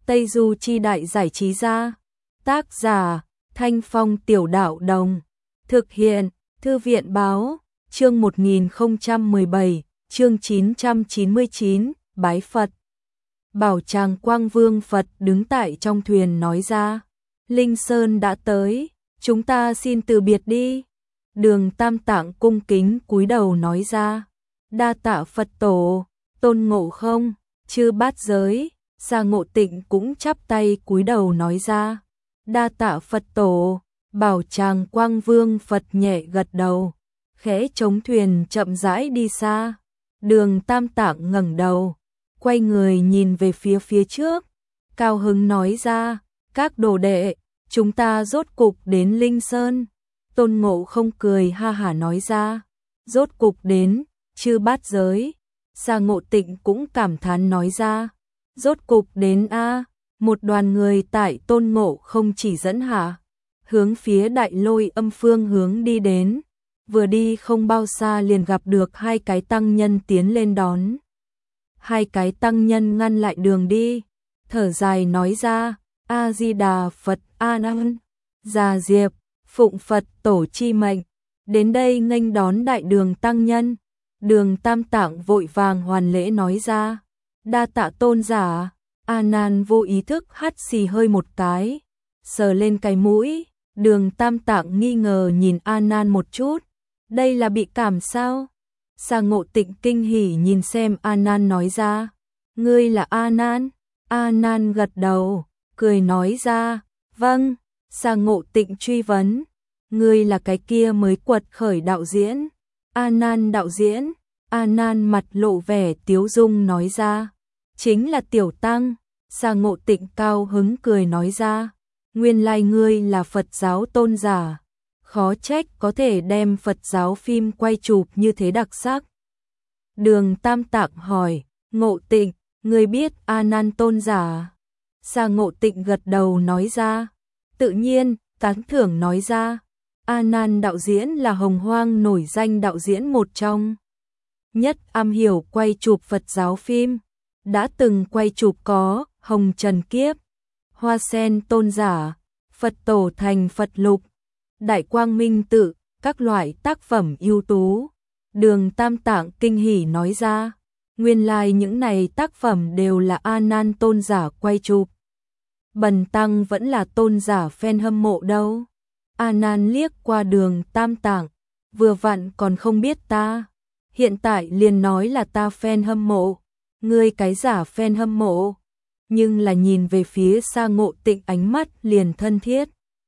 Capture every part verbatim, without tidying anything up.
Tây Du Chi Đại Giải Trí Gia. Tác giả Thanh Phong Tiểu Đạo Đồng. Thực hiện Thư viện Báo. Chương một nghìn không trăm mười bảy, chương chín trăm chín mươi chín, Bái Phật. Bảo Tràng Quang Vương Phật đứng tại trong thuyền nói ra. Linh Sơn đã tới, chúng ta xin từ biệt đi. Đường Tam Tạng cung kính cúi đầu nói ra. Đa tạ Phật tổ. Tôn Ngộ Không, Chư Bát Giới, Sa Ngộ Tịnh cũng chắp tay cúi đầu nói ra. Đa tạ Phật tổ. Bảo Tràng Quang Vương Phật nhẹ gật đầu, khẽ chống thuyền chậm rãi đi xa. Đường Tam Tạng ngẩng đầu, quay người nhìn về phía phía trước, cao hứng nói ra, các đồ đệ, chúng ta rốt cục đến Linh Sơn. Tôn Ngộ Không cười ha hả nói ra, rốt cục đến. Chư Bát Giới, Sa Ngộ Tịnh cũng cảm thán nói ra, rốt cục đến a. Một đoàn người tại Tôn Ngộ Không chỉ dẫn hạ, hướng phía Đại Lôi Âm phương hướng đi đến. Vừa đi không bao xa liền gặp được hai cái tăng nhân tiến lên đón. Hai cái tăng nhân ngăn lại đường đi, thở dài nói ra, A Di Đà Phật, A Nan, Già Diệp, phụng Phật tổ chi mệnh, đến đây nghênh đón đại đường tăng nhân. Đường Tam Tạng vội vàng hoàn lễ nói ra, đa tạ tôn giả. A Nan vô ý thức hắt xì hơi một cái, sờ lên cái mũi. Đường Tam Tạng nghi ngờ nhìn A Nan một chút, đây là bị cảm sao? Sa Ngộ Tịnh kinh hỉ nhìn xem A Nan nói ra, ngươi là A Nan? A Nan gật đầu, cười nói ra, vâng. Sa Ngộ Tịnh truy vấn, ngươi là cái kia mới quật khởi đạo diễn? A Nan đạo diễn? A Nan mặt lộ vẻ tiếu dung nói ra, chính là tiểu tăng. Sa Ngộ Tịnh cao hứng cười nói ra, nguyên lai ngươi là Phật giáo tôn giả, khó trách có thể đem Phật giáo phim quay chụp như thế đặc sắc. Đường Tam Tạng hỏi, Ngộ Tịnh, ngươi biết A Nan tôn giả? Sa Ngộ Tịnh gật đầu nói ra, tự nhiên. Tán thưởng nói ra, A Nan đạo diễn là hồng hoang nổi danh đạo diễn một trong nhất, am hiểu quay chụp Phật giáo phim, đã từng quay chụp có Hồng Trần Kiếp, Hoa Sen Tôn Giả, Phật Tổ Thành Phật Lục, Đại Quang Minh Tự, các loại tác phẩm ưu tú. Đường Tam Tạng kinh hỉ nói ra, nguyên lai những này tác phẩm đều là A Nan tôn giả quay chụp. Bần tăng vẫn là tôn giả fan hâm mộ đâu. A Nan liếc qua Đường Tam Tạng, vừa vặn còn không biết ta, hiện tại liền nói là ta fan hâm mộ, ngươi cái giả fan hâm mộ. Nhưng là nhìn về phía Sa Ngộ Tịnh ánh mắt liền thân thiết.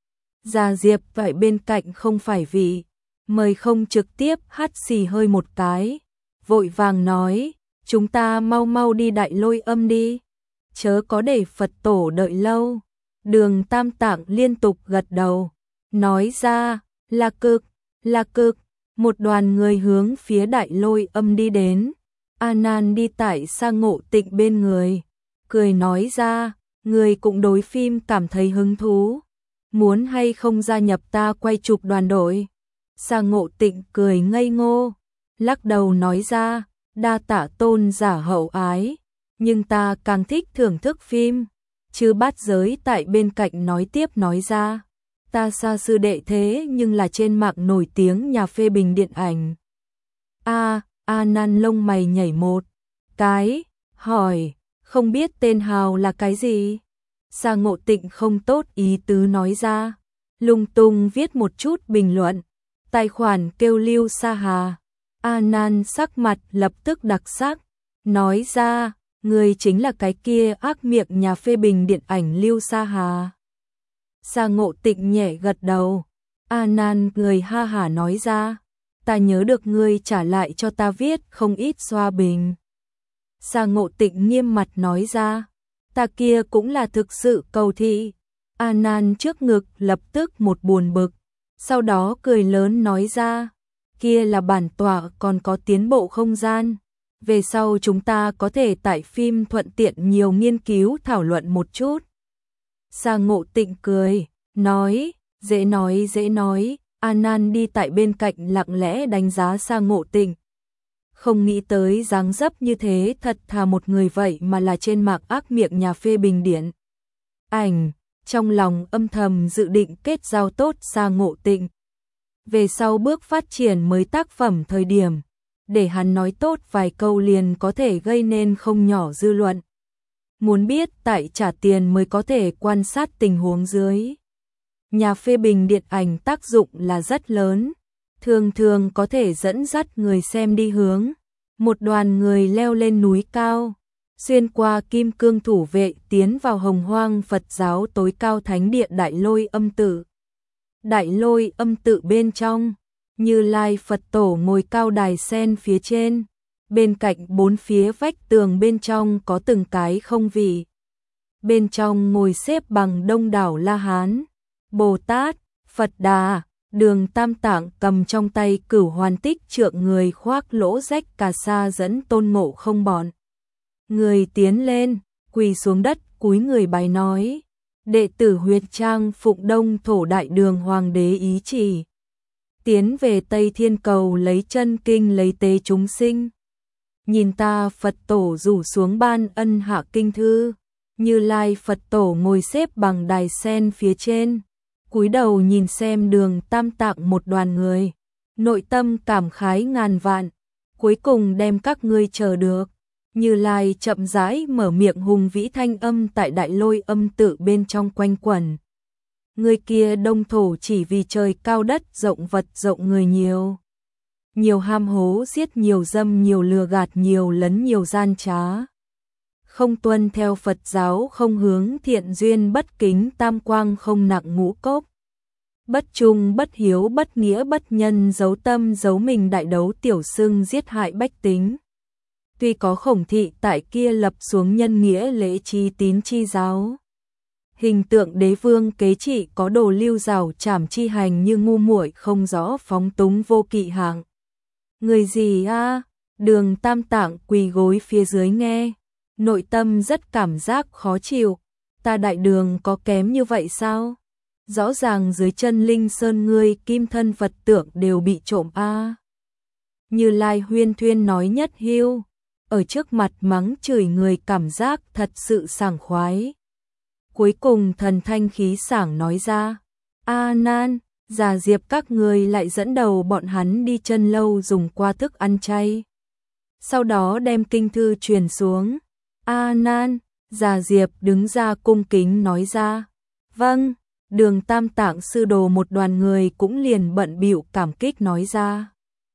Già Diệp vậy bên cạnh không phải vị, mời không trực tiếp hắt xì hơi một cái, vội vàng nói, chúng ta mau mau đi Đại Lôi Âm đi, chớ có để Phật tổ đợi lâu. Đường Tam Tạng liên tục gật đầu, nói ra, là cực, là cực. Một đoàn người hướng phía Đại Lôi Âm đi đến. A Nan đi tại Sa Ngộ Tịnh bên người, cười nói ra, người cũng đối phim cảm thấy hứng thú, muốn hay không gia nhập ta quay chụp đoàn đội? Sa Ngộ Tịnh cười ngây ngô, lắc đầu nói ra, đa tạ tôn giả hậu ái, nhưng ta càng thích thưởng thức phim. Chư Bát Giới tại bên cạnh nói tiếp nói ra, ta Sa sư đệ thế nhưng là trên mạng nổi tiếng nhà phê bình điện ảnh. A, A Nan lông mày nhảy một cái, hỏi, không biết tên hào là cái gì? Sa Ngộ Tịnh không tốt ý tứ nói ra, lung tung viết một chút bình luận, tài khoản kêu Lưu Sa Hà. A Nan sắc mặt lập tức đặc sắc, nói ra, người chính là cái kia ác miệng nhà phê bình điện ảnh Lưu Sa Hà. Sa Ngộ Tịnh nhẹ gật đầu. A Nan người ha hả nói ra, ta nhớ được ngươi trả lại cho ta viết không ít xoa bình. Sa Ngộ Tịnh nghiêm mặt nói ra, ta kia cũng là thực sự cầu thị. A Nan trước ngực lập tức một buồn bực, sau đó cười lớn nói ra, kia là bản tọa còn có tiến bộ không gian, về sau chúng ta có thể tại phim thuận tiện nhiều nghiên cứu thảo luận một chút. Sa Ngộ Tịnh cười, nói, dễ nói dễ nói. A Nan đi tại bên cạnh lặng lẽ đánh giá Sa Ngộ Tịnh. Không nghĩ tới dáng dấp như thế thật thà một người vậy mà là trên mạng ác miệng nhà phê bình điện ảnh, trong lòng âm thầm dự định kết giao tốt Sa Ngộ Tịnh. Về sau bước phát triển mới tác phẩm thời điểm, để hắn nói tốt vài câu liền có thể gây nên không nhỏ dư luận. Muốn biết tại trả tiền mới có thể quan sát tình huống dưới. Nhà phê bình điện ảnh tác dụng là rất lớn, thường thường có thể dẫn dắt người xem đi hướng một đoàn người leo lên núi cao, xuyên qua kim cương thủ vệ tiến vào hồng hoang Phật giáo tối cao thánh địa Đại Lôi Âm Tự. Đại Lôi Âm Tự bên trong, Như Lai Phật Tổ ngồi cao đài sen phía trên, bên cạnh bốn phía vách tường bên trong có từng cái không vị. Bên trong ngồi xếp bằng đông đảo La Hán, Bồ Tát, Phật Đà, Đường Tam Tạng cầm trong tay Cửu Hoàn Tích Trượng người khoác lỗ rách cà sa dẫn Tôn Ngộ Không bọn. Người tiến lên, quỳ xuống đất cúi người bái nói, đệ tử Huyệt Trang phụng Đông Thổ Đại Đường Hoàng đế ý chỉ, tiến về Tây Thiên Cầu lấy chân kinh lấy tế chúng sinh. Nhìn ta Phật Tổ rủ xuống ban ân hạ kinh thư, Như Lai Phật Tổ ngồi xếp bằng đài sen phía trên, cúi đầu nhìn xem Đường Tam Tạng một đoàn người, nội tâm cảm khái ngàn vạn, cuối cùng đem các ngươi chờ được. Như Lai chậm rãi mở miệng hùng vĩ thanh âm tại Đại Lôi Âm Tự bên trong quanh quẩn. Người kia Đông Thổ chỉ vì trời cao đất rộng vật rộng người nhiều. Nhiều ham hố giết nhiều dâm nhiều lừa gạt nhiều lấn nhiều gian trá. Không tuân theo Phật giáo không hướng thiện duyên bất kính tam quang không nặng ngũ cốc. Bất trung bất hiếu bất nghĩa bất nhân giấu tâm giấu mình đại đấu tiểu xưng giết hại bách tính. Tuy có Khổng Thị tại kia lập xuống nhân nghĩa lễ chi tín chi giáo. Hình tượng đế vương kế trị có đồ lưu rào trảm chi hành như ngu muội không rõ phóng túng vô kỵ hạng. Người gì a? À? Đường Tam Tạng quỳ gối phía dưới nghe, nội tâm rất cảm giác khó chịu. Ta Đại Đường có kém như vậy sao? Rõ ràng dưới chân Linh Sơn ngươi kim thân Phật tượng đều bị trộm a. À? Như Lai huyên thuyên nói nhất hiu, ở trước mặt mắng chửi người cảm giác thật sự sảng khoái. Cuối cùng thần thanh khí sảng nói ra, A Nan, Già Diệp các người lại dẫn đầu bọn hắn đi chân lâu dùng qua thức ăn chay. Sau đó đem kinh thư truyền xuống. A Nan, Già Diệp đứng ra cung kính nói ra, vâng. Đường Tam Tạng sư đồ một đoàn người cũng liền bận bịu cảm kích nói ra.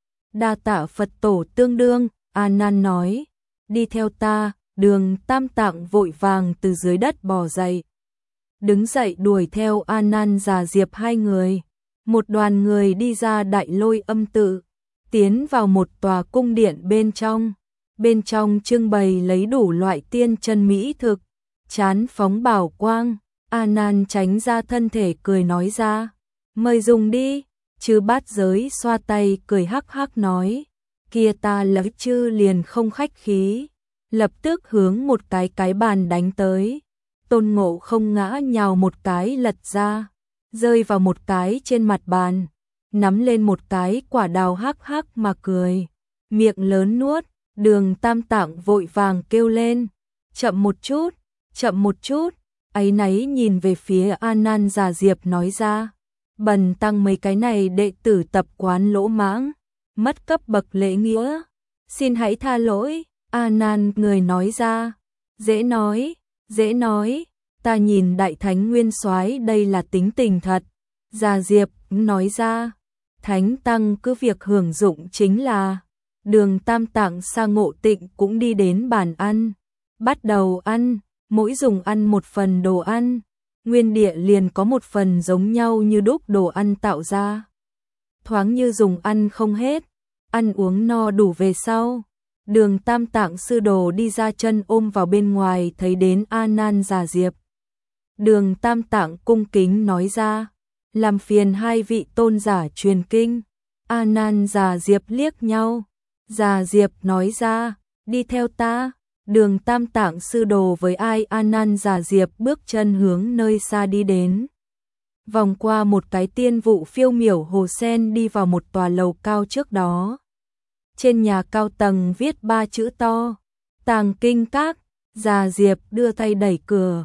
Đa tạ Phật Tổ tương đương, A Nan nói, đi theo ta. Đường Tam Tạng vội vàng từ dưới đất bò dậy, đứng dậy đuổi theo A Nan Già Diệp hai người. Một đoàn người đi ra Đại Lôi Âm Tự, tiến vào một tòa cung điện bên trong. Bên trong trưng bày lấy đủ loại tiên chân mỹ thực, chán phóng bảo quang. A Nan tránh ra thân thể cười nói ra, mời dùng đi. Chư Bát Giới xoa tay cười hắc hắc nói, kia ta lấy chư liền không khách khí, lập tức hướng một cái cái bàn đánh tới. Tôn Ngộ Không ngã nhào một cái lật ra, rơi vào một cái trên mặt bàn, nắm lên một cái quả đào hắc hắc mà cười, miệng lớn nuốt. Đường Tam Tạng vội vàng kêu lên, chậm một chút, chậm một chút. Áy náy nhìn về phía A Nan Già Diệp nói ra, bần tăng mấy cái này đệ tử tập quán lỗ mãng, mất cấp bậc lễ nghĩa, xin hãy tha lỗi. A Nan người nói ra, dễ nói, dễ nói, ta nhìn Đại Thánh Nguyên Soái đây là tính tình thật. Già Diệp nói ra, Thánh Tăng cứ việc hưởng dụng chính là. Đường Tam Tạng Sa Ngộ Tịnh cũng đi đến bàn ăn, bắt đầu ăn, mỗi dùng ăn một phần đồ ăn, nguyên địa liền có một phần giống nhau như đúc đồ ăn tạo ra. Thoáng như dùng ăn không hết, ăn uống no đủ về sau. Đường Tam Tạng sư đồ đi ra chân ôm vào bên ngoài thấy đến A Nan Già Diệp. Đường Tam Tạng cung kính nói ra, làm phiền hai vị tôn giả truyền kinh. A Nan Già Diệp liếc nhau. Già Diệp nói ra, đi theo ta. Đường Tam Tạng sư đồ với ai A Nan Già Diệp bước chân hướng nơi xa đi đến. Vòng qua một cái tiên vụ phiêu miểu hồ sen đi vào một tòa lầu cao trước đó. Trên nhà cao tầng viết ba chữ to, Tàng Kinh Các. Già Diệp đưa tay đẩy cửa,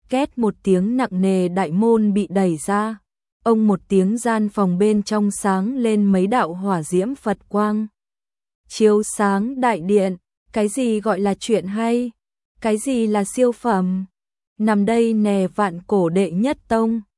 Két một tiếng nặng nề đại môn bị đẩy ra. Ông một tiếng gian phòng bên trong sáng lên mấy đạo hỏa diễm Phật quang. Chiếu sáng đại điện, cái gì gọi là chuyện hay? Cái gì là siêu phẩm? Nằm đây nè vạn cổ đệ nhất tông.